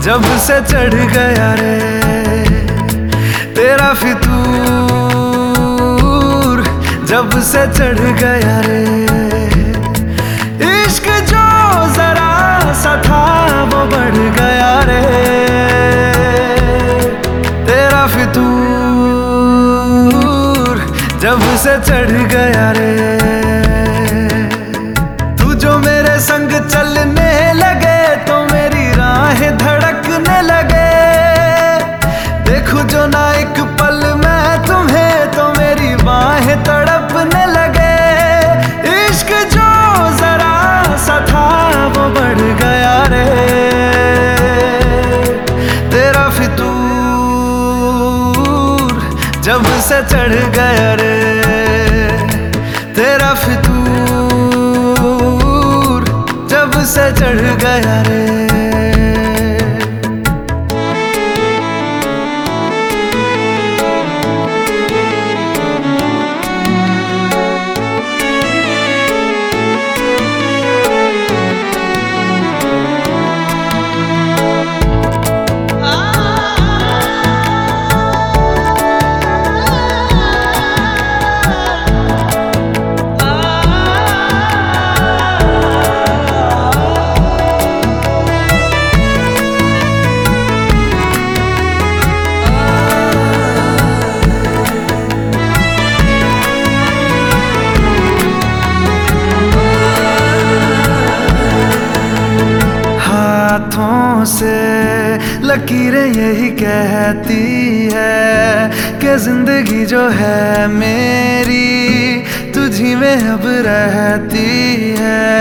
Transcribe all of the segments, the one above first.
जब से चढ़ गया रे तेरा फितूर, जब से चढ़ गया रे इश्क जो जरा सा था वो बढ़ गया रे तेरा फितूर, जब से चढ़ गया रे। तू जो मेरे संग चलने लगे तो मेरी राहें धड़कने लगे, देखूं जो ना एक पल मैं तुम्हें तो मेरी बाहें तड़पने लगे। इश्क जो जरा सा था वो बढ़ गया रे तेरा फितूर, जब से चढ़ गया रे तेरा फितूर, जब से चढ़ गया रे। हाथों से लकीरें यही कहती है कि जिंदगी जो है मेरी तुझी में अब रहती है।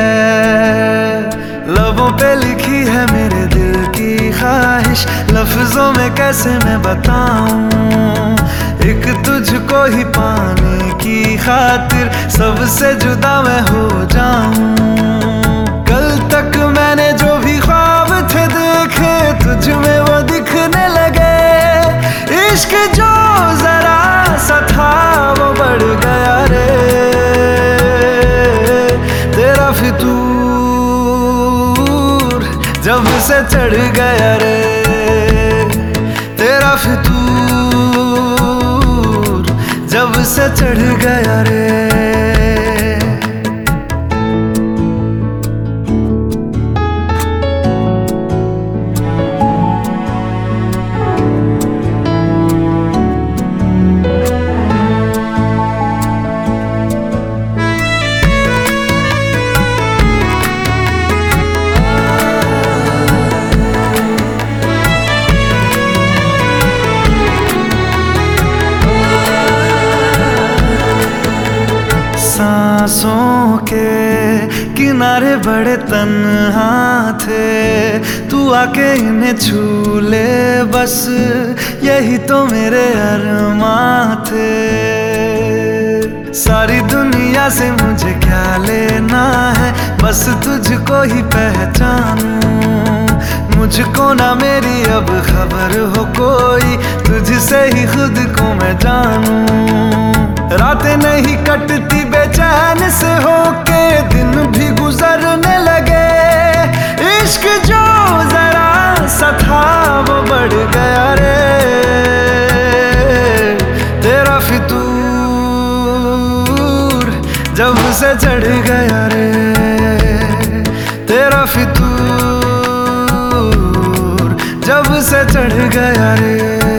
लबों पे लिखी है मेरे दिल की ख्वाहिश, लफ्जों में कैसे मैं बताऊं, एक तुझको ही पाने की खातिर सबसे जुदा मैं हो जाऊं। कल तक मैंने जो भी ख्वाब थे देखे तुझ में वो दिखने लगे, इश्क जो जरा सा था वो बढ़ गया रे तेरा फितूर, जब से चढ़ गया रे तेरा फितूर, जब से चढ़ गया रे। सांसों के किनारे बड़े तन्हा थे, तू आके इन्हें छू ले बस यही तो मेरे अरमां थे। सारी दुनिया से मुझे क्या लेना है, बस तुझको ही पहचानूं, मुझको ना मेरी अब खबर हो कोई, तुझसे ही खुद को मैं जानूं। रातें नहीं कटती बेचैन से होके दिन भी गुजरने लगे, इश्क जो जरा सा था वो बढ़ गया रे तेरा फितूर, जब से चढ़ गया रे तेरा फितूर, जब से चढ़ गया रे।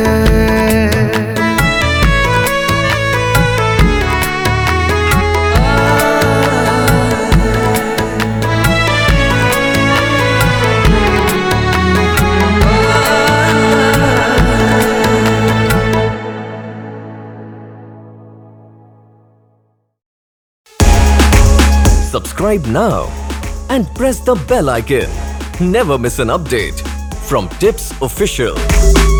Subscribe now and press the bell icon. Never miss an update from Tips Official.